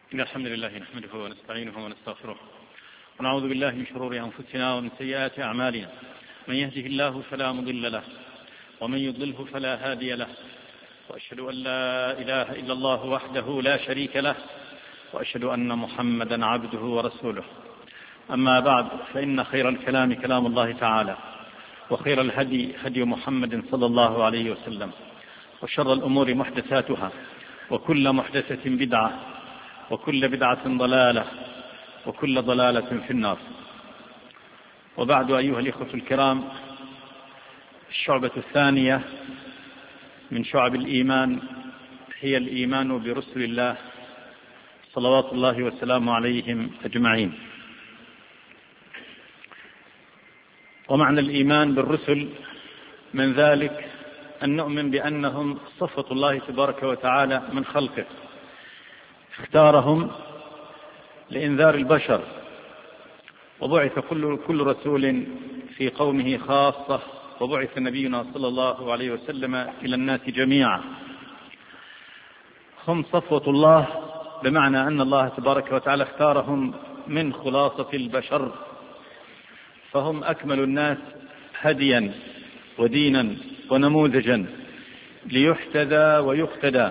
إن الحمد لله نحمده ونستعينه ونستغفره ونعوذ بالله من شرور أنفسنا ومن سيئات أعمالنا. من يهده الله فلا مضل له ومن يضلله فلا هادي له، وأشهد أن لا إله إلا الله وحده لا شريك له، وأشهد أن محمدا عبده ورسوله. أما بعد، فإن خير الكلام كلام الله تعالى، وخير الهدي هدي محمد صلى الله عليه وسلم، وشر الأمور محدثاتها، وكل محدثة بدعة، وكل بدعة ضلالة، وكل ضلالة في النار. وبعد، أيها الإخوة الكرام، الشعبة الثانية من شعب الإيمان هي الإيمان برسل الله صلوات الله وسلامه عليهم أجمعين. ومعنى الإيمان بالرسل من ذلك أن نؤمن بأنهم صفوة الله تبارك وتعالى من خلقه، اختارهم لإنذار البشر، وبعث كل رسول في قومه خاصة، وبعث نبينا صلى الله عليه وسلم إلى الناس جميعا. هم صفوة الله بمعنى أن الله تبارك وتعالى اختارهم من خلاصة البشر، فهم أكمل الناس هديا ودينا ونموذجا ليحتذى ويقتدى،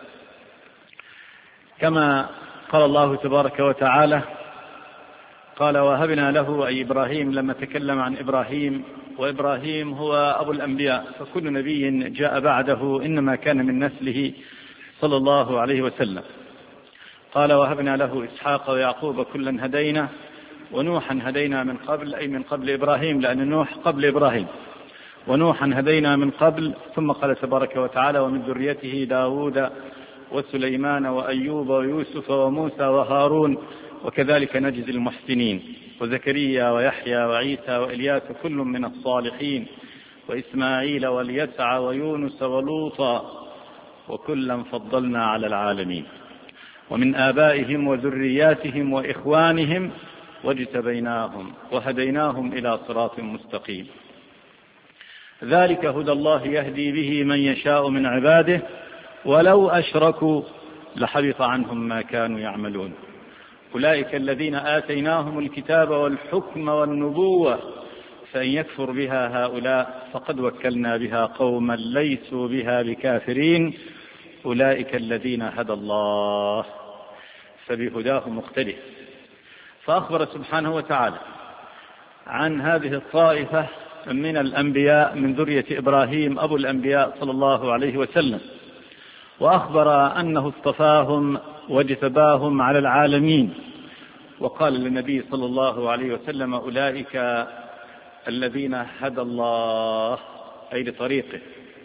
كما قال الله تبارك وتعالى: قال وهبنا له، أي إبراهيم، لما تكلم عن إبراهيم، وإبراهيم هو أبو الأنبياء، فكل نبي جاء بعده إنما كان من نسله صلى الله عليه وسلم. قال وهبنا له إسحاق ويعقوب كلا هدينا، ونوحا هدينا من قبل، أي من قبل إبراهيم، لأن نوح قبل إبراهيم، ونوحا هدينا من قبل. ثم قال تبارك وتعالى: ومن ذريته داود وسليمان وأيوب ويوسف وموسى وهارون، وكذلك نجزي المحسنين، وزكريا ويحيى وعيسى وإلياس كل من الصالحين، وإسماعيل واليسع ويونس ولوطا، وكلا فضلنا على العالمين، ومن آبائهم وذرياتهم وإخوانهم واجتبيناهم وهديناهم إلى صراط مستقيم. ذلك هدى الله يهدي به من يشاء من عباده، ولو أشركوا لحبط عنهم ما كانوا يعملون. أولئك الذين آتيناهم الكتاب والحكم والنبوة، فإن يكفر بها هؤلاء فقد وكلنا بها قوما ليسوا بها بكافرين. أولئك الذين هدى الله، فبهداه مقتده. فأخبر سبحانه وتعالى عن هذه الطائفة من الأنبياء من ذرية إبراهيم أبو الأنبياء صلى الله عليه وسلم، وأخبر أنه اصطفاهم واجتباهم على العالمين، وقال للنبي صلى الله عليه وسلم: أولئك الذين هدى الله، أي لطريقه،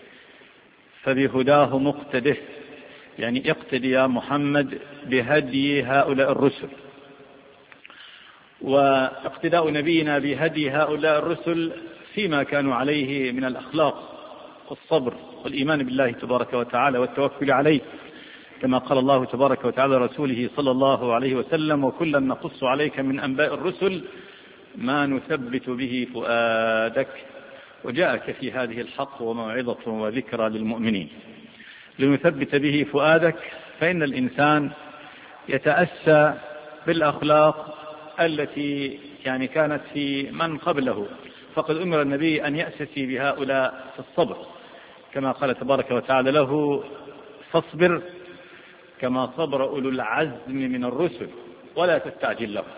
فبهداه مقتده، يعني اقتدي يا محمد بهدي هؤلاء الرسل. واقتداء نبينا بهدي هؤلاء الرسل فيما كانوا عليه من الأخلاق والصبر والإيمان بالله تبارك وتعالى والتوكل عليه، كما قال الله تبارك وتعالى رسوله صلى الله عليه وسلم: وكلا نقص عليك من أنباء الرسل ما نثبت به فؤادك. وجاءك في هذه الحق وموعظة وذكرى للمؤمنين. لنثبت به فؤادك، فإن الإنسان يتأسى بالأخلاق التي كانت في من قبله، فقد أمر النبي أن يأسسي بهؤلاء في الصبر، كما قال تبارك وتعالى له: فاصبر كما صبر أولو العزم من الرسل ولا تستعجل له.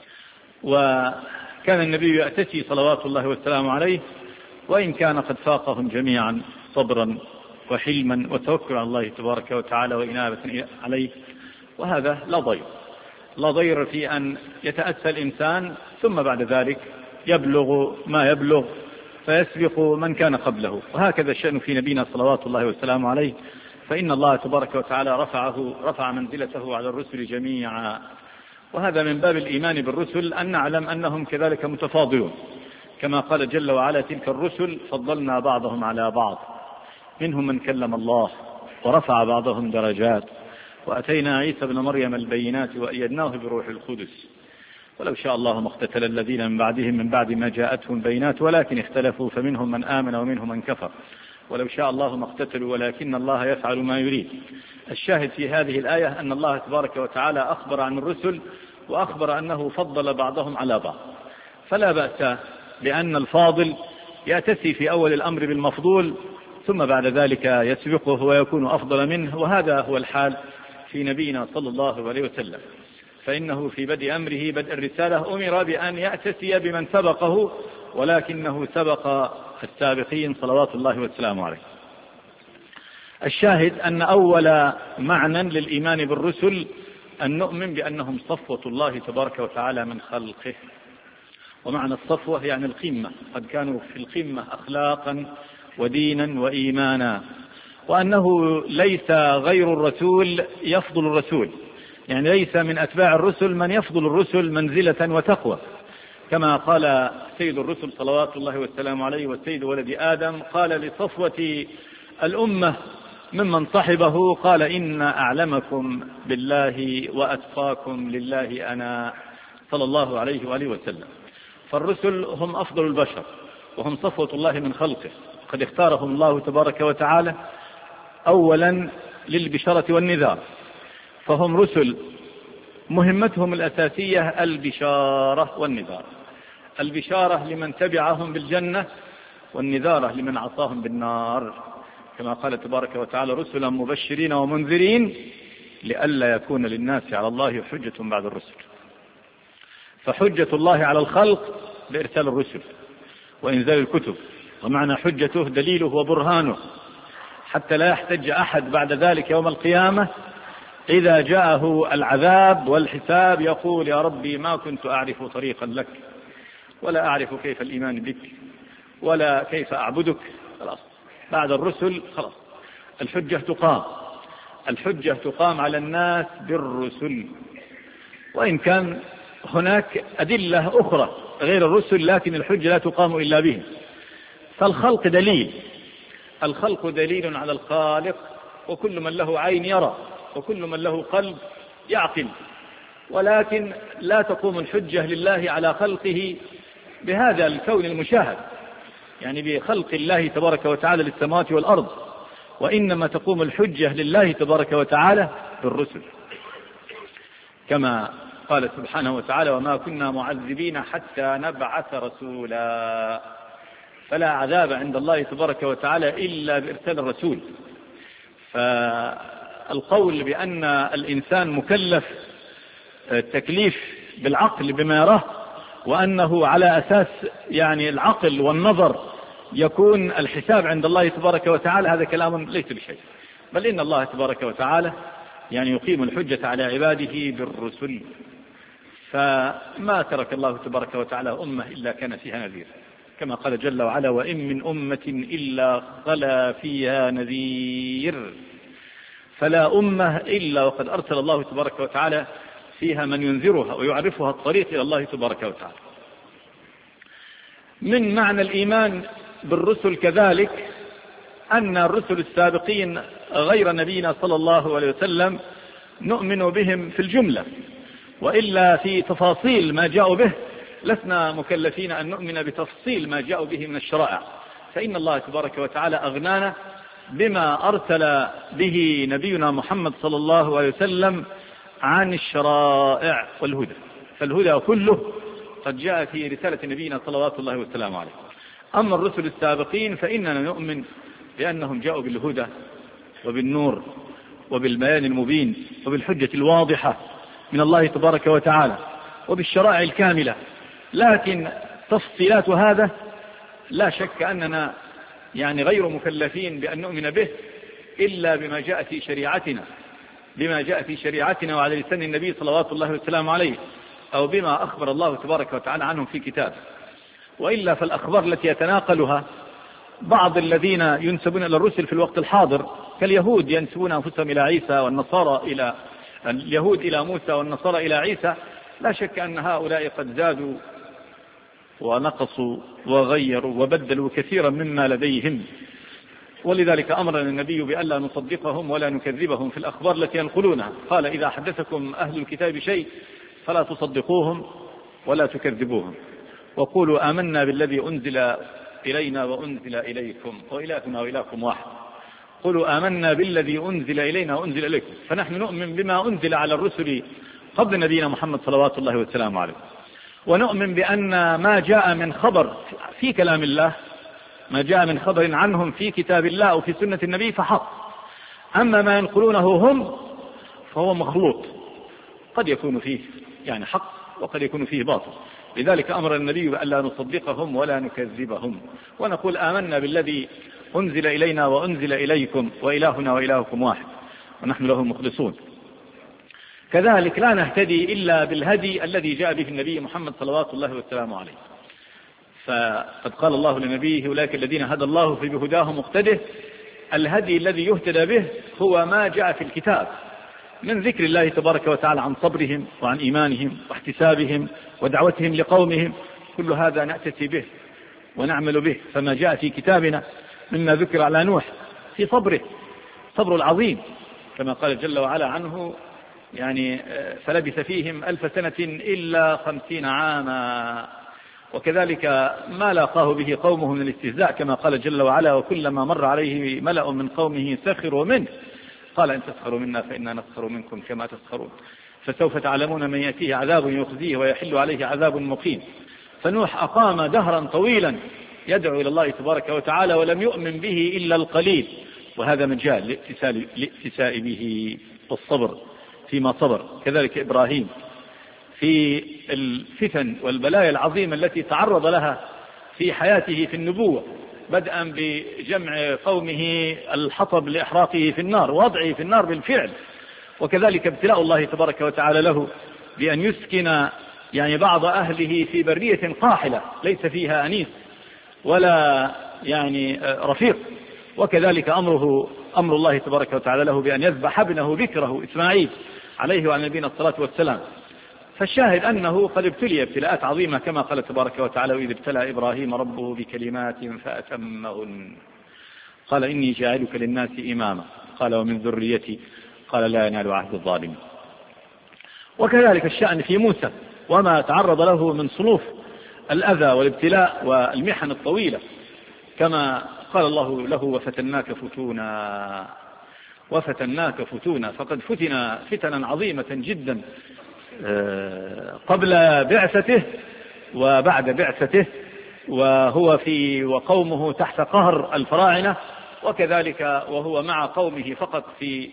وكان النبي يأتسي صلوات الله والسلام عليه، وإن كان قد فاقهم جميعا صبرا وحلما وتوكل على الله تبارك وتعالى وإنابة عليه. وهذا لا ضير في أن يتأسى الإنسان، ثم بعد ذلك يبلغ ما يبلغ فيسبق من كان قبله. وهكذا الشأن في نبينا صلوات الله والسلام عليه، فإن الله تبارك وتعالى رفع منزلته على الرسل جميعا. وهذا من باب الإيمان بالرسل، أن نعلم أنهم كذلك متفاضلون، كما قال جل وعلا: تلك الرسل فضلنا بعضهم على بعض، منهم من كلم الله ورفع بعضهم درجات، وأتينا عيسى ابن مريم البينات وأيدناه بروح القدس. ولو شاء الله ما اقتتل الذين من بعدهم من بعد ما جاءتهم البينات ولكن اختلفوا، فمنهم من آمن ومنهم من كفر، ولو شاء الله ما اقتتلوا ولكن الله يفعل ما يريد. الشاهد في هذه الآية أن الله تبارك وتعالى أخبر عن الرسل وأخبر أنه فضل بعضهم على بعض، فلا بأس بأن الفاضل يأتسي في أول الأمر بالمفضول ثم بعد ذلك يسبقه ويكون أفضل منه، وهذا هو الحال في نبينا صلى الله عليه وسلم، فإنه في بدء أمره بدء الرسالة أمر بأن يأتسي بمن سبقه، ولكنه سبق السابقين صلوات الله والسلام عليه. الشاهد أن أول معنى للإيمان بالرسل أن نؤمن بأنهم صفوة الله تبارك وتعالى من خلقه، ومعنى الصفوة يعني القمة، قد كانوا في القمة أخلاقا ودينا وإيمانا، وأنه ليس غير الرسول يفضل الرسول، يعني ليس من أتباع الرسل من يفضل الرسل منزلة وتقوى، كما قال سيد الرسل صلوات الله والسلام عليه والسيد ولد آدم قال لصفوة الأمة ممن صحبه قال إن أعلمكم بالله وأتقاكم لله أنا، صلى الله عليه وآله وسلم. فالرسل هم أفضل البشر وهم صفوة الله من خلقه، قد اختارهم الله تبارك وتعالى أولا للبشارة والنذار، فهم رسل مهمتهم الأساسية البشارة والنذار، البشارة لمن تبعهم بالجنة والنذارة لمن عصاهم بالنار، كما قال تبارك وتعالى رسلا مبشرين ومنذرين لئلا يكون للناس على الله حجة بعد الرسل. فحجة الله على الخلق بإرسال الرسل وإنزال الكتب، ومعنى حجته دليله وبرهانه، حتى لا يحتج أحد بعد ذلك يوم القيامة إذا جاءه العذاب والحساب يقول يا ربي ما كنت أعرف طريقا لك ولا أعرف كيف الإيمان بك ولا كيف أعبدك. خلاص بعد الرسل خلاص الحجة تقام على الناس بالرسل، وإن كان هناك أدلة أخرى غير الرسل لكن الحجة لا تقام إلا به. فالخلق دليل على الخالق، وكل من له عين يرى وكل من له قلب يعقل، ولكن لا تقوم الحجة لله على خلقه بهذا الكون المشاهد، يعني بخلق الله تبارك وتعالى للسماوات والأرض، وإنما تقوم الحجة لله تبارك وتعالى بالرسل، كما قال سبحانه وتعالى وما كنا معذبين حتى نبعث رسولا، فلا عذاب عند الله تبارك وتعالى إلا بإرسال الرسول. فالقول بأن الإنسان مكلف تكليف بالعقل بما يراه، وأنه على أساس يعني العقل والنظر يكون الحساب عند الله تبارك وتعالى، هذا كلام ليس بشيء، بل إن الله تبارك وتعالى يعني يقيم الحجة على عباده بالرسل، فما ترك الله تبارك وتعالى أمة إلا كان فيها نذير، كما قال جل وعلا وإن من أمة إلا خلا فيها نذير، فلا أمة إلا وقد أرسل الله تبارك وتعالى فيها من ينذرها ويعرفها الطريق إلى الله تبارك وتعالى. من معنى الإيمان بالرسل كذلك أن الرسل السابقين غير نبينا صلى الله عليه وسلم نؤمن بهم في الجملة، وإلا في تفاصيل ما جاءوا به لسنا مكلفين أن نؤمن بتفصيل ما جاءوا به من الشرائع، فإن الله تبارك وتعالى أغنانا بما أرسل به نبينا محمد صلى الله عليه وسلم عن الشرائع والهدى، فالهدى كله قد جاء في رسالة نبينا صلوات الله والسلام عليه. أما الرسل السابقين فإننا نؤمن بأنهم جاءوا بالهدى وبالنور وبالبيان المبين وبالحجة الواضحة من الله تبارك وتعالى وبالشرائع الكاملة، لكن تفصيلات هذا لا شك أننا يعني غير مكلفين بأن نؤمن به إلا بما جاء في شريعتنا وعلى لسان النبي صلوات الله والسلام عليه، أو بما أخبر الله تبارك وتعالى عنهم في كتابه. وإلا فالأخبار التي يتناقلها بعض الذين ينسبون إلى الرسل في الوقت الحاضر كاليهود ينسبون أنفسهم إلى عيسى والنصارى إلى اليهود إلى موسى والنصارى إلى عيسى، لا شك أن هؤلاء قد زادوا ونقصوا وغيروا وبدلوا كثيرا مما لديهم، ولذلك أمرنا النبي بألا نصدقهم ولا نكذبهم في الأخبار التي ينقلونها، قال إذا حدثكم أهل الكتاب شيء فلا تصدقوهم ولا تكذبوهم، وقولوا آمنا بالذي أنزل إلينا وأنزل إليكم وإلهنا وإلهكم واحد. قولوا آمنا بالذي أنزل إلينا وأنزل إليكم. فنحن نؤمن بما أنزل على الرسل قبل نبينا محمد صلوات الله وسلامه عليه، ونؤمن بأن ما جاء من خبر في كلام الله، ما جاء من خبر عنهم في كتاب الله أو في سنة النبي فحق. أما ما ينقلونه هم فهو مخلوط، قد يكون فيه يعني حق وقد يكون فيه باطل. لذلك أمر النبي بألا نصدقهم ولا نكذبهم، ونقول آمنا بالذي أنزل إلينا وأنزل إليكم وإلهنا وإلهكم واحد ونحن له مخلصون. كذلك لا نهتدي إلا بالهدي الذي جاء به النبي محمد صلوات الله وسلامه عليه. فقد قال الله لنبيه أولئك الذين هدى الله فبهداه مقتده. الهدي الذي يهتدى به هو ما جاء في الكتاب من ذكر الله تبارك وتعالى عن صبرهم وعن إيمانهم واحتسابهم ودعوتهم لقومهم، كل هذا نأتي به ونعمل به. فما جاء في كتابنا مما ذكر على نوح في صبره، صبر العظيم كما قال جل وعلا عنه يعني فلبث فيهم 1000 سنة إلا 50 عاما. وكذلك ما لاقاه به قومه من الاستهزاء كما قال جل وعلا وكلما مر عليه ملأ من قومه سخروا منه قال إن تسخروا منا فإنا نسخر منكم كما تسخرون فسوف تعلمون من يأتيه عذاب يخزيه ويحل عليه عذاب مقيم. فنوح أقام دهرا طويلا يدعو إلى الله تبارك وتعالى ولم يؤمن به إلا القليل، وهذا مجال لاتساء به والصبر فيما صبر. كذلك إبراهيم في الفتن والبلايا العظيمة التي تعرض لها في حياته في النبوة، بدءا بجمع قومه الحطب لإحراقه في النار ووضعه في النار بالفعل، وكذلك ابتلاء الله تبارك وتعالى له بأن يسكن يعني بعض أهله في برية قاحلة ليس فيها أنيس ولا يعني رفيق. وكذلك أمر الله تبارك وتعالى له بأن يذبح ابنه ذكره إسماعيل عليه وعلى نبينا الصلاة والسلام. فالشاهد أنه قد ابتلي ابتلاءات عظيمة كما قال تبارك وتعالى وإذ ابتلى إبراهيم ربه بكلمات فأتمهن قال إني جاعلك للناس إماما قال ومن ذريتي قال لا ينال عهد الظالمين. وكذلك الشأن في موسى وما تعرض له من صنوف الأذى والابتلاء والمحن الطويلة، كما قال الله له وفتناك فتونا. فقد فتن فتنا عظيمة جدا قبل بعثته وبعد بعثته، وهو وقومه تحت قهر الفراعنة، وكذلك وهو مع قومه فقط في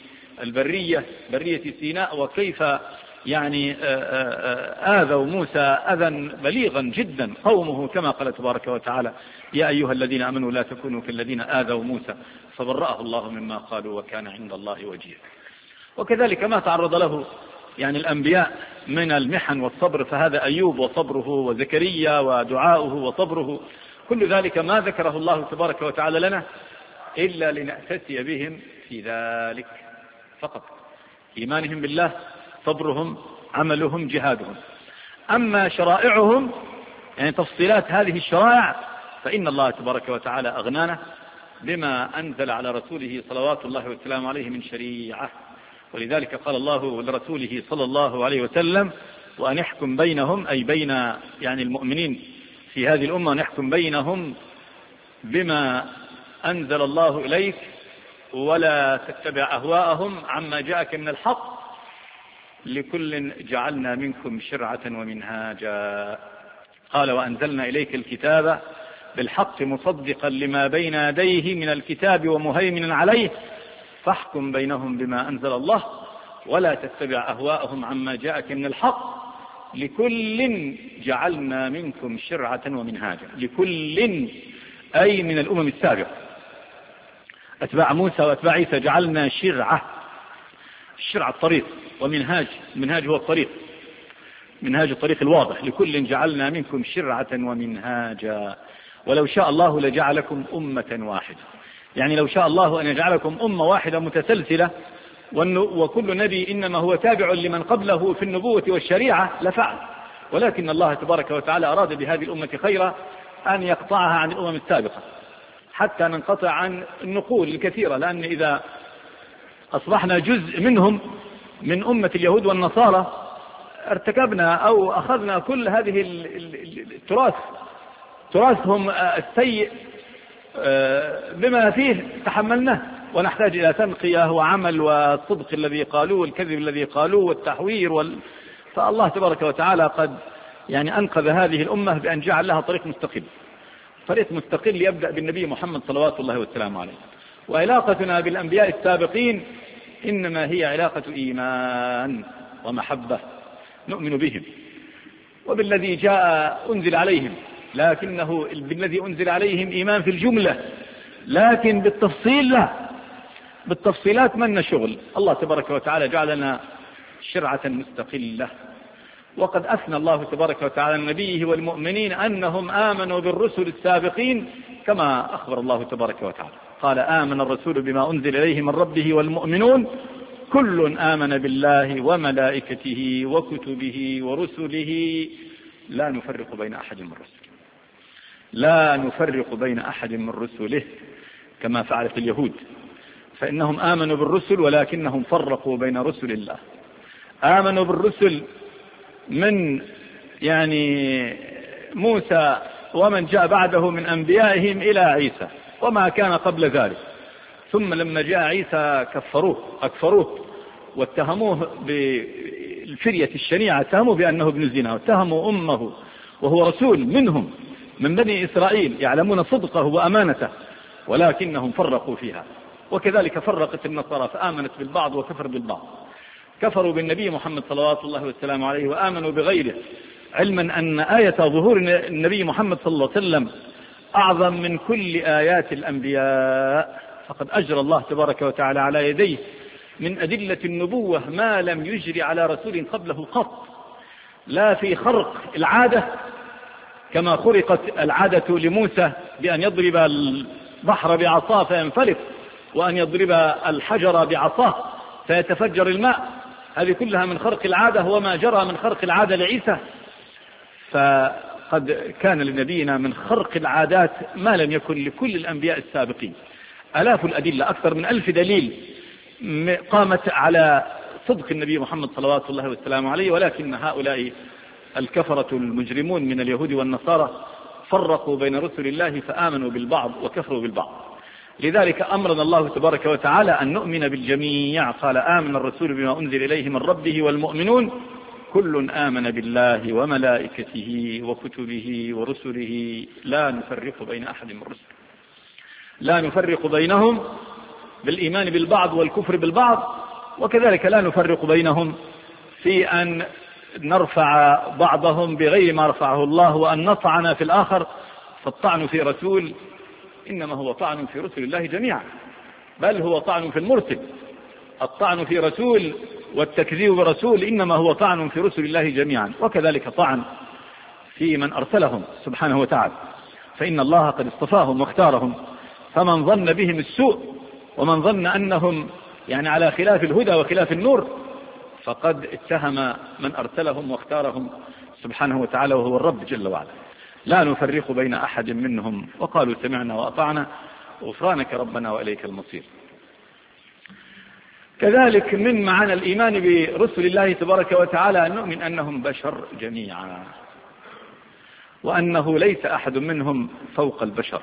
برية سيناء، وكيف يعني آذوا موسى أذى بليغا جدا قومه كما قال تبارك وتعالى يا أيها الذين آمنوا لا تكونوا كالذين آذوا موسى فبرأه الله مما قالوا وكان عند الله وجيها. وكذلك ما تعرض له يعني الأنبياء من المحن والصبر، فهذا أيوب وصبره وزكريا ودعاؤه وصبره، كل ذلك ما ذكره الله تبارك وتعالى لنا إلا لنأتسي بهم في ذلك فقط، إيمانهم بالله، صبرهم، عملهم، جهادهم. أما شرائعهم يعني تفصيلات هذه الشرائع فإن الله تبارك وتعالى أغنانا بما أنزل على رسوله صلوات الله وسلامه عليه من شريعة. ولذلك قال الله لرسوله صلى الله عليه وسلم وأن يحكم بينهم أي بين يعني المؤمنين في هذه الأمة، نحكم بينهم بما أنزل الله إليك ولا تتبع أهواءهم عما جاءك من الحق لكل جعلنا منكم شرعة ومنهاجا. قال وأنزلنا إليك الكتاب بالحق مصدقا لما بين يديه من الكتاب ومهيمنا عليه فاحكم بينهم بما أنزل الله ولا تتبع أهواءهم عما جاءك من الحق لكل جعلنا منكم شرعة ومنهاجا. لكل أي من الأمم السابقة أتباع موسى وأتباع عيسى جعلنا شرعة، الشرع الطريق، ومنهاج، المنهاج هو الطريق، منهاج الطريق الواضح. لكل جعلنا منكم شرعة ومنهاجا ولو شاء الله لجعلكم أمة واحدة، يعني لو شاء الله أن يجعلكم أمة واحدة متسلسلة وكل نبي إنما هو تابع لمن قبله في النبوة والشريعة لفعل، ولكن الله تبارك وتعالى أراد بهذه الأمة خيرا أن يقطعها عن الأمم السابقة حتى ننقطع عن النقول الكثيرة، لأن إذا أصبحنا جزء منهم من أمة اليهود والنصارى ارتكبنا أو أخذنا كل هذه التراث تراثهم السيء بما فيه تحملناه، ونحتاج إلى تنقية وعمل والصدق الذي قالوه والكذب الذي قالوه والتحوير فالله تبارك وتعالى قد يعني أنقذ هذه الأمة بأن جعل لها طريق مستقل يبدأ بالنبي محمد صلوات الله والسلام عليه. وعلاقتنا بالأنبياء السابقين إنما هي علاقة إيمان ومحبة، نؤمن بهم وبالذي جاء أنزل عليهم، لكنه بالذي أنزل عليهم إيمان في الجملة، لكن بالتفصيل لا، بالتفصيلات من شغل. الله تبارك وتعالى جعل لنا شرعة مستقلة، وقد أثنى الله تبارك وتعالى نبيه والمؤمنين أنهم آمنوا بالرسل السابقين كما أخبر الله تبارك وتعالى، قال آمن الرسول بما أنزل إليه من ربه والمؤمنون كل آمن بالله وملائكته وكتبه ورسله لا نفرق بين أحد من رسله كما فعلت اليهود، فإنهم آمنوا بالرسل ولكنهم فرقوا بين رسل الله. آمنوا بالرسل من يعني موسى ومن جاء بعده من أنبيائهم إلى عيسى وما كان قبل ذلك، ثم لما جاء عيسى أكفروه واتهموه بالفرية الشنيعة، اتهموه بأنه ابن الزنا، واتهموا أمه وهو رسول منهم من بني إسرائيل يعلمون صدقه وأمانته، ولكنهم فرقوا فيها. وكذلك فرقت النصارى فآمنت بالبعض وكفر بالبعض، كفروا بالنبي محمد صلوات الله والسلام عليه وآمنوا بغيره، علما أن آية ظهور النبي محمد صلى الله عليه وسلم أعظم من كل آيات الأنبياء، فقد أجرى الله تبارك وتعالى على يديه من أدلة النبوة ما لم يجري على رسول قبله قط، لا في خرق العادة كما خرقت العادة لموسى بأن يضرب البحر بعصاه فينفلق، وأن يضرب الحجر بعصاه فيتفجر الماء، هذه كلها من خرق العادة، وما جرى من خرق العادة لعيسى. فقد كان لنبينا من خرق العادات ما لم يكن لكل الأنبياء السابقين. آلاف الأدلة، أكثر من 1000 دليل قامت على صدق النبي محمد صلوات الله والسلام عليه، ولكن هؤلاء الكفرة المجرمون من اليهود والنصارى فرقوا بين رسل الله فآمنوا بالبعض وكفروا بالبعض. لذلك أمرنا الله تبارك وتعالى أن نؤمن بالجميع، قال آمن الرسول بما أنزل إليه من ربه والمؤمنون كل آمن بالله وملائكته وكتبه ورسله لا نفرق بين أحد من رسله، لا نفرق بينهم بالإيمان بالبعض والكفر بالبعض، وكذلك لا نفرق بينهم في أن نرفع بعضهم بغير ما رفعه الله وأن نطعن في الآخر. فالطعن في رسول إنما هو طعن في رسل الله جميعا، بل هو طعن في المرسل. الطعن في رسول والتكذيب برسول إنما هو طعن في رسل الله جميعا، وكذلك طعن في من أرسلهم سبحانه وتعالى، فإن الله قد اصطفاهم واختارهم، فمن ظن بهم السوء ومن ظن أنهم يعني على خلاف الهدى وخلاف النور فقد اتهم من أرسلهم واختارهم سبحانه وتعالى، وهو الرب جل وعلا. لا نفرق بين أحد منهم وقالوا سمعنا وأطعنا غفرانك ربنا وإليك المصير. كذلك من معنى الإيمان برسل الله تبارك وتعالى أن نؤمن أنهم بشر جميعا، وأنه ليس أحد منهم فوق البشر،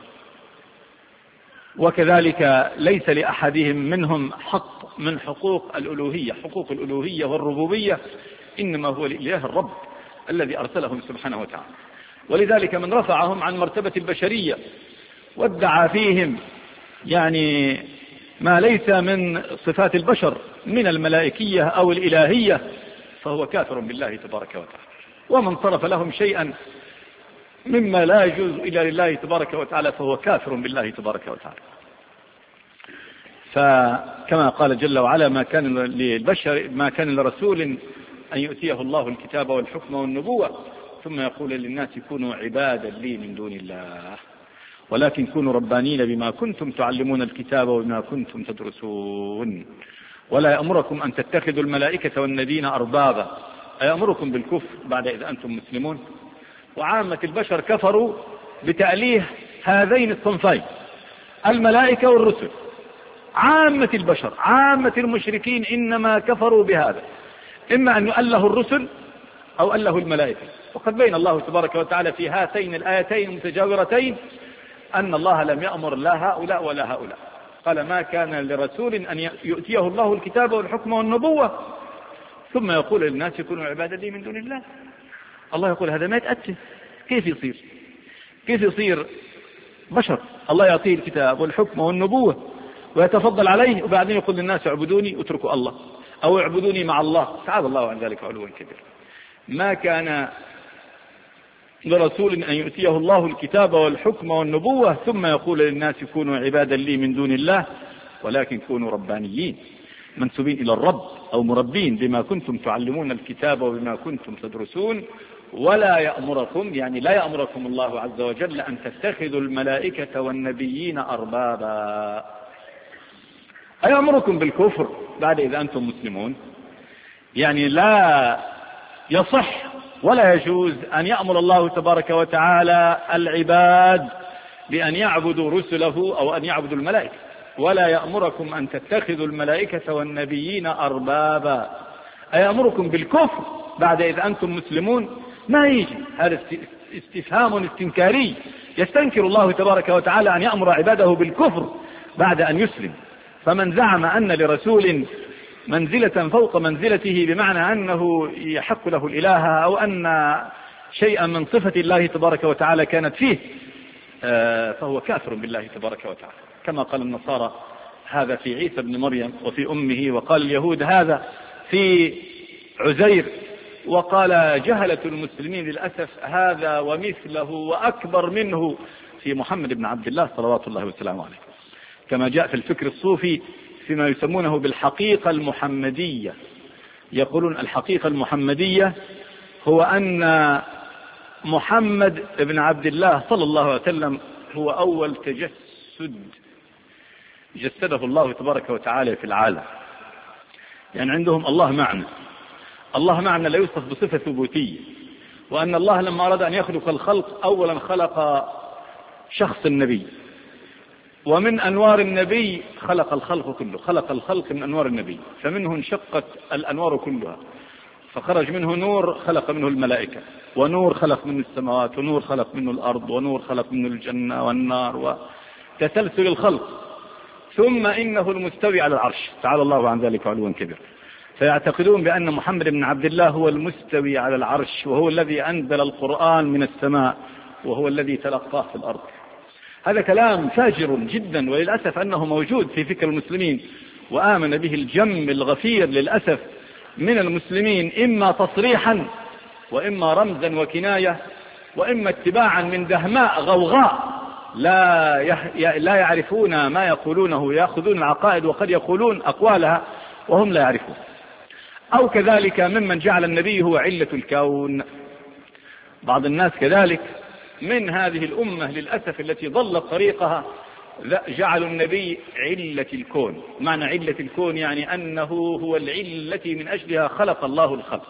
وكذلك ليس لأحدهم منهم حق من حقوق الألوهية، حقوق الألوهية والربوبية إنما هو لإله الرب الذي أرسلهم سبحانه وتعالى. ولذلك من رفعهم عن مرتبة البشرية وادعى فيهم يعني ما ليس من صفات البشر من الملائكية أو الإلهية فهو كافر بالله تبارك وتعالى. ومن صرف لهم شيئا مما لا يجوز إلا لله تبارك وتعالى فهو كافر بالله تبارك وتعالى. فكما قال جل وعلا ما كان لرسول أن يؤتيه الله الكتاب والحكم والنبوة ثم يقول للناس كونوا عبادا لي من دون الله ولكن كونوا ربانين بما كنتم تعلمون الكتاب وبما كنتم تدرسون ولا يأمركم أن تتخذوا الملائكة والنبيين أربابا، أيأمركم بالكفر بعد إذ أنتم مسلمون. وعامة البشر كفروا بتأليه هذين الصنفين الملائكة والرسل. عامة البشر عامة المشركين إنما كفروا بهذا، إما أن يؤله الرسل أو أن له الملائكة. وقد بين الله تبارك وتعالى في هاتين الآيتين المتجاورتين أن الله لم يأمر لا هؤلاء ولا هؤلاء. قال ما كان لرسول أن يؤتيه الله الكتاب والحكم والنبوة ثم يقول للناس كونوا عبادا لي من دون الله. الله يقول هذا ما يتأتي. كيف يصير بشر الله يعطيه الكتاب والحكم والنبوة ويتفضل عليه وبعدين يقول للناس اعبدوني اتركوا الله أو اعبدوني مع الله؟ تعالى الله عن ذلك علوا كبيرا. ما كان لرسول أن يؤتيه الله الكتاب والحكم والنبوة ثم يقول للناس كونوا عبادا لي من دون الله ولكن كونوا ربانيين منسوبين إلى الرب أو مربين بما كنتم تعلمون الكتاب وبما كنتم تدرسون ولا يأمركم، يعني لا يأمركم الله عز وجل أن تتخذوا الملائكة والنبيين أربابا. أيأمركم بالكفر بعد إذا أنتم مسلمون؟ يعني لا يصح ولا يجوز أن يأمر الله تبارك وتعالى العباد بأن يعبدوا رسله أو أن يعبدوا الملائكة، ولا يأمركم أن تتخذوا الملائكة والنبيين أربابا. أيأمركم بالكفر بعد إذا أنتم مسلمون؟ ما يجي. هذا استفهام استنكاري، يستنكر الله تبارك وتعالى أن يأمر عباده بالكفر بعد أن يسلم. فمن زعم أن لرسول منزلة فوق منزلته بمعنى أنه يحق له الإله أو أن شيئا من صفة الله تبارك وتعالى كانت فيه فهو كافر بالله تبارك وتعالى، كما قال النصارى هذا في عيسى بن مريم وفي أمه، وقال اليهود هذا في عزير، وقال جهلة المسلمين للأسف هذا ومثله وأكبر منه في محمد بن عبد الله صلوات الله وسلامه عليه. كما جاء في الفكر الصوفي فيما يسمونه بالحقيقة المحمدية، يقولون الحقيقة المحمدية هو أن محمد بن عبد الله صلى الله عليه وسلم هو أول تجسد جسده الله تبارك وتعالى في العالم. يعني عندهم الله معنى لا يوصف بصفة ثبوتية، وأن الله لما أراد أن يخلق الخلق أولا خلق شخص النبي، ومن أنوار النبي خلق الخلق كله، خلق الخلق من أنوار النبي، فمنه انشقت الأنوار كلها، فخرج منه نور خلق منه الملائكة، ونور خلق منه السماوات، ونور خلق منه الأرض، ونور خلق منه الجنة والنار، وتسلسل الخلق. ثم إنه المستوي على العرش، تعالى الله عن ذلك علوا كبيرا. فيعتقدون بأن محمد بن عبد الله هو المستوي على العرش، وهو الذي أنزل القرآن من السماء، وهو الذي تلقاه في الأرض. هذا كلام فاجر جدا، وللأسف أنه موجود في فكر المسلمين، وآمن به الجم الغفير للأسف من المسلمين، إما تصريحا وإما رمزا وكناية وإما اتباعا من دهماء غوغاء لا يعرفون ما يقولونه، يأخذون العقائد وقد يقولون أقوالها وهم لا يعرفون. أو كذلك ممن جعل النبي هو علة الكون. بعض الناس كذلك من هذه الأمة للأسف التي ضلت طريقها جعلوا النبي علة الكون. معنى علة الكون يعني أنه هو العلة التي من أجلها خلق الله الخلق،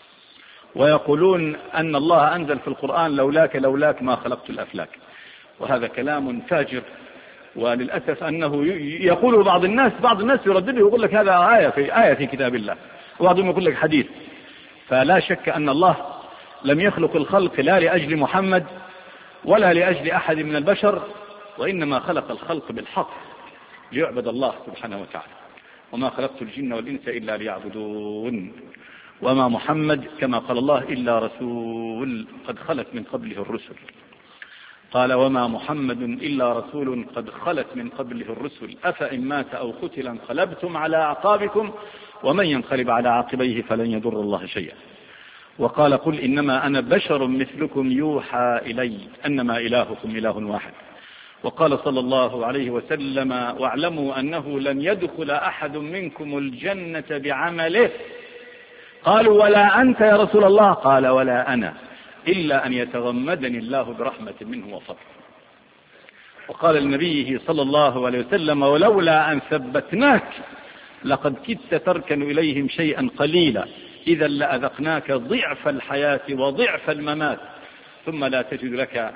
ويقولون أن الله أنزل في القرآن لولاك ما خلقت الأفلاك. وهذا كلام فاجر، وللأسف أنه يقوله بعض الناس يردده يقول لك هذا آية في كتاب الله، وبعضهم يقول لك حديث. فلا شك أن الله لم يخلق الخلق لا لأجل محمد ولا لأجل أحد من البشر، وإنما خلق الخلق بالحق ليعبد الله سبحانه وتعالى. وما خلقت الجن والإنس إلا ليعبدون. وما محمد كما قال الله إلا رسول قد خلت من قبله الرسل. قال وما محمد إلا رسول قد خلت من قبله الرسل أفإن مات أو قتل انقلبتم على أعقابكم ومن ينقلب على عقبيه فلن يضر الله شيئا. وقال قل إنما أنا بشر مثلكم يوحى إلي أنما إلهكم إله واحد. وقال صلى الله عليه وسلم واعلموا أنه لن يدخل أحد منكم الجنة بعمله. قالوا ولا أنت يا رسول الله؟ قال ولا أنا إلا أن يتغمدني الله برحمة منه وفضل. وقال لنبيه صلى الله عليه وسلم ولولا أن ثبتناك لقد كدت تركن إليهم شيئا قليلا إذا لأذقناك ضعف الحياة وضعف الممات ثم لا تجد لك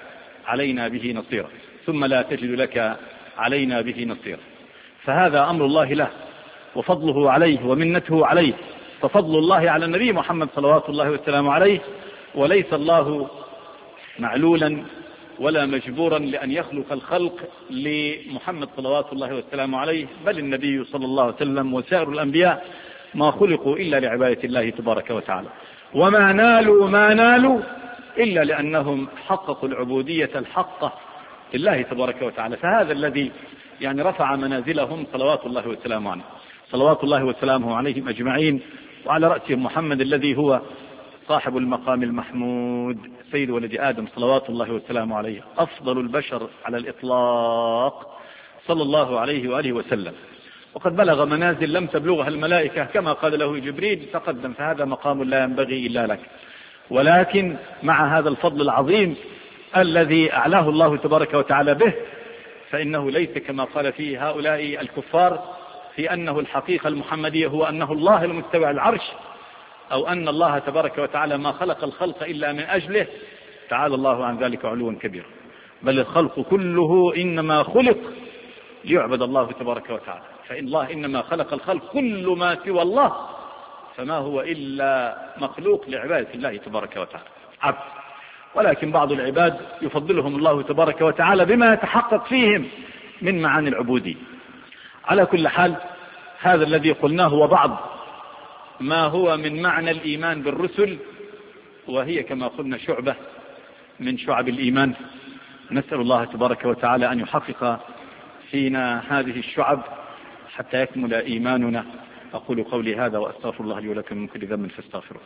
علينا به نصيرا. فهذا أمر الله له وفضله عليه ومنته عليه ففضل الله على النبي محمد صلوات الله والسلام عليه، وليس الله معلولا ولا مجبورا لأن يخلق الخلق لمحمد صلوات الله والسلام عليه، بل النبي صلى الله عليه وسلم وسائر الأنبياء ما خلقوا إلا لعبادة الله تبارك وتعالى، وما نالوا ما نالوا إلا لأنهم حققوا العبودية الحقة لله تبارك وتعالى. فهذا الذي يعني رفع منازلهم صلوات الله وسلامه عليه، صلوات الله وسلامه عليهم أجمعين، وعلى رأسهم محمد الذي هو صاحب المقام المحمود سيد ولد آدم صلوات الله وسلامه عليه، أفضل البشر على الإطلاق صلى الله عليه وآله وسلم، وقد بلغ منازل لم تبلغها الملائكة كما قال له جبريل تقدم، فهذا مقام لا ينبغي إلا لك. ولكن مع هذا الفضل العظيم الذي أعلاه الله تبارك وتعالى به، فإنه ليس كما قال فيه هؤلاء الكفار في أنه الحقيقة المحمدية هو أنه الله المستوى على العرش، أو أن الله تبارك وتعالى ما خلق الخلق إلا من أجله، تعالى الله عن ذلك علوا كبيرا، بل الخلق كله إنما خلق ليعبد الله تبارك وتعالى، فإن الله إنما خلق الخلق كل ما سوى الله فما هو إلا مخلوق لعبادة الله تبارك وتعالى عبد. ولكن بعض العباد يفضلهم الله تبارك وتعالى بما يتحقق فيهم من معاني العبودية. على كل حال هذا الذي قلناه هو بعض ما هو من معنى الإيمان بالرسل، وهي كما قلنا شعبة من شعب الإيمان. نسأل الله تبارك وتعالى أن يحقق فينا هذه الشعب حتى يكمل إيماننا. أقول قولي هذا وأستغفر الله لي ولكم من كل ذنب فاستغفروه.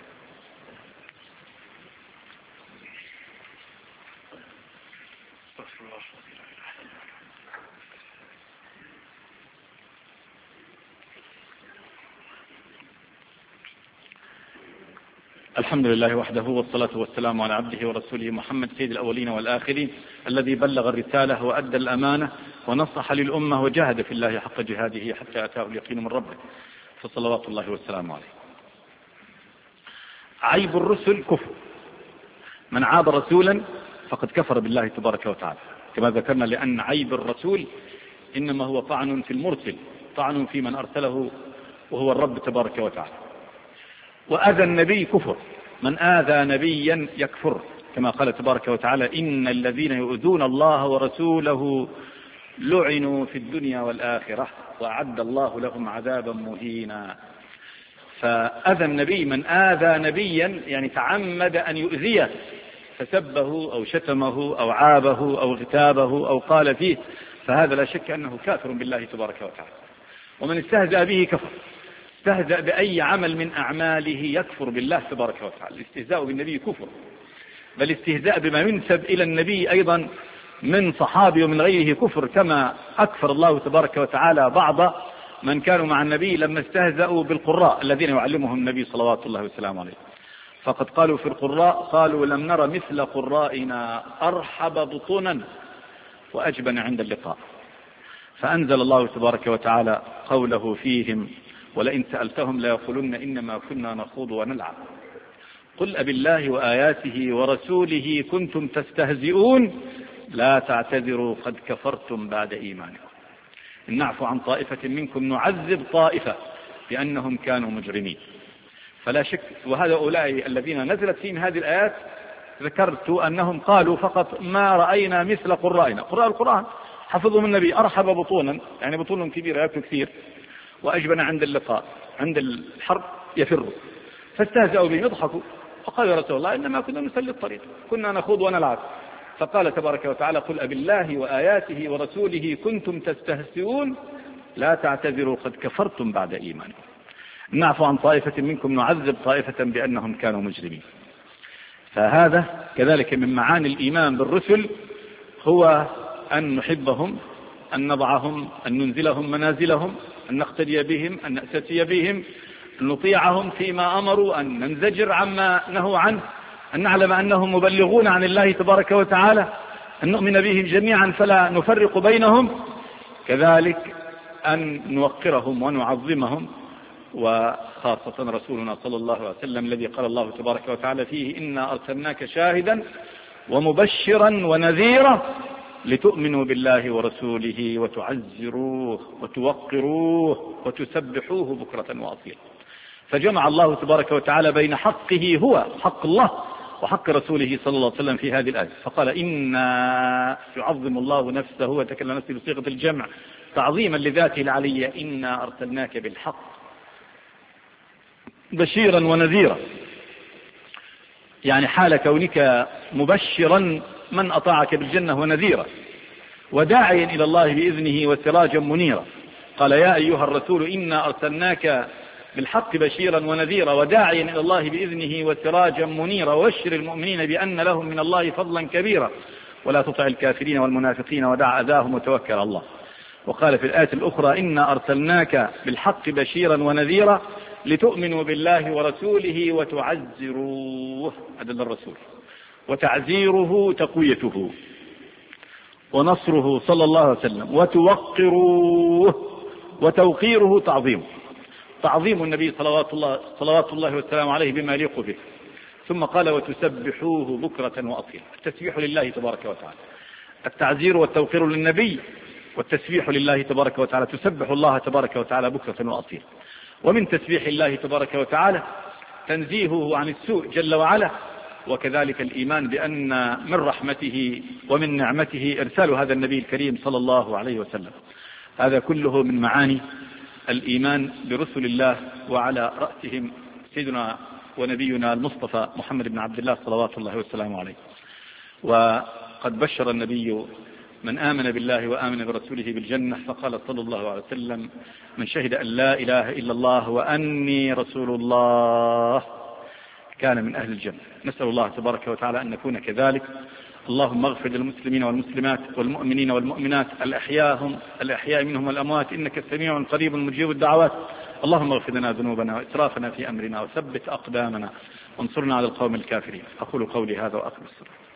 الحمد لله وحده، والصلاة والسلام على عبده ورسوله محمد سيد الأولين والآخرين، الذي بلغ الرسالة وأدى الأمانة ونصح للأمة وجاهد في الله حق جهاده حتى أتاه اليقين من ربه، فصلوات الله والسلام عليه. عيب الرسل كفر، من عاب رسولا فقد كفر بالله تبارك وتعالى كما ذكرنا، لأن عيب الرسول إنما هو طعن في المرسل، طعن في من أرسله وهو الرب تبارك وتعالى. وأذى النبي كفر، من آذى نبيا يكفر، كما قال تبارك وتعالى إن الذين يؤذون الله ورسوله لعنوا في الدنيا والآخرة وأعد الله لهم عذابا مهينا. فأذى النبي، من آذى نبيا يعني تعمد أن يؤذيه، فسبه أو شتمه أو عابه أو اغتابه أو قال فيه، فهذا لا شك أنه كافر بالله تبارك وتعالى. ومن استهزأ به كفر، استهزأ بأي عمل من أعماله يكفر بالله تبارك وتعالى. الاستهزاء بالنبي كفر، بل استهزاء بما ينسب إلى النبي أيضا من صحابه ومن غيره كفر، كما أكفر الله تبارك وتعالى بعض من كانوا مع النبي لما استهزأوا بالقراء الذين يعلمهم النبي صلوات الله وسلامه عليه. فقد قالوا في القراء قالوا لم نرى مثل قرائنا أرحب بطونا وأجبن عند اللقاء. فأنزل الله تبارك وتعالى قوله فيهم ولئن سألتهم ليقولن إنما كنا نخوض ونلعب قل أبالله وآياته ورسوله كنتم تستهزئون لا تعتذروا قد كفرتم بعد إيمانكم إن نعفو عن طائفة منكم نعذب طائفة بأنهم كانوا مجرمين. فلا شك، وهذا أولئك الذين نزلت فيهم هذه الآيات ذكرت أنهم قالوا فقط ما رأينا مثل قرائنا. قراء القرآن حفظهم النبي أرحب بطونا، يعني بطونهم كبيرة يأكل كثير، وأجبن عند اللقاء، عند الحرب يفروا، فاستهزأوا بهم يضحكوا، فقالوا يا رسول الله إنما كنا نسلي الطريق، كنا نخوض ونلعب. فقال تبارك وتعالى قل أبالله وآياته ورسوله كنتم تستهزئون لا تعتذروا قد كفرتم بعد إيمانكم نعفو عن طائفة منكم نعذب طائفة بأنهم كانوا مجرمين. فهذا كذلك من معاني الإيمان بالرسل، هو أن نحبهم، أن نضعهم، أن ننزلهم منازلهم، أن نقتدي بهم، أن نأتي بهم، أن نطيعهم فيما أمروا، أن ننزجر عما نهوا عنه، أن نعلم أنهم مبلغون عن الله تبارك وتعالى، أن نؤمن بهم جميعا فلا نفرق بينهم، كذلك أن نوقرهم ونعظمهم، وخاصة رسولنا صلى الله عليه وسلم الذي قال الله تبارك وتعالى فيه إنا أرسلناك شاهدا ومبشرا ونذيرا لتؤمنوا بالله ورسوله وتعزروه وتوقروه وتسبحوه بكرة وأصيلا. فجمع الله تبارك وتعالى بين حقه هو حق الله وحق رسوله صلى الله عليه وسلم في هذه الآية، فقال إنا يعظم الله نفسه وتكلم نفسه بصيغة الجمع تعظيما لذاته العلية، إنا أرسلناك بالحق بشيرا ونذيرا، يعني حال كونك مبشرا من أطاعك بالجنة ونذيرا، وداعيا إلى الله بإذنه وسراجا منيرا. قال يا أيها الرسول إنا أرسلناك بالحق بشيرا ونذيرا وداعيا إلى الله بإذنه وسراجا منيرا وبشر المؤمنين بأن لهم من الله فضلا كبيرا ولا تطع الكافرين والمنافقين ودع أذاهم وتوكل على الله. وقال في الآية الأخرى إنا أرسلناك بالحق بشيرا ونذيرا لتؤمنوا بالله ورسوله وتعزروه، أدل الرسول، وتعزيره تقويته، ونصره صلى الله عليه وسلم، وتوقروه وتوقيره تعظيمه، تعظيم النبي صلوات الله والسلام عليه بما يليق به. ثم قال وتسبحوه بكرة وأصيلا، التسبيح لله تبارك وتعالى، التعزير والتوقير للنبي والتسبيح لله تبارك وتعالى، تسبح الله تبارك وتعالى بكرة وأصيلا. ومن تسبيح الله تبارك وتعالى تنزيهه عن السوء جل وعلا، وكذلك الإيمان بأن من رحمته ومن نعمته إرسال هذا النبي الكريم صلى الله عليه وسلم. هذا كله من معاني الإيمان برسل الله، وعلى رأسهم سيدنا ونبينا المصطفى محمد بن عبد الله صلوات الله وسلامه عليه. وقد بشر النبي من آمن بالله وآمن برسوله بالجنة، فقال صلى الله عليه وسلم من شهد أن لا إله إلا الله وأني رسول الله كان من أهل الجنة. نسأل الله تبارك وتعالى أن نكون كذلك. اللهم اغفر للمسلمين والمسلمات والمؤمنين والمؤمنات الأحياء منهم والأموات إنك سميع قريب مجيب الدعوات. اللهم اغفر لنا ذنوبنا وإسرافنا في أمرنا وثبت أقدامنا وانصرنا على القوم الكافرين. أقول قولي هذا وأقم الصلاة.